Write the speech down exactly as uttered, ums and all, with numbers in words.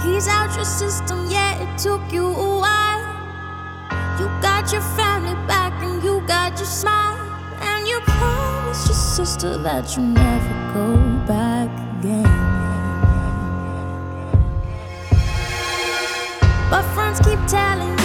He's out your system, yeah, it took you a while. You got your family back and you got your smile. And you promised your sister that you'll never go back again. But friends keep telling you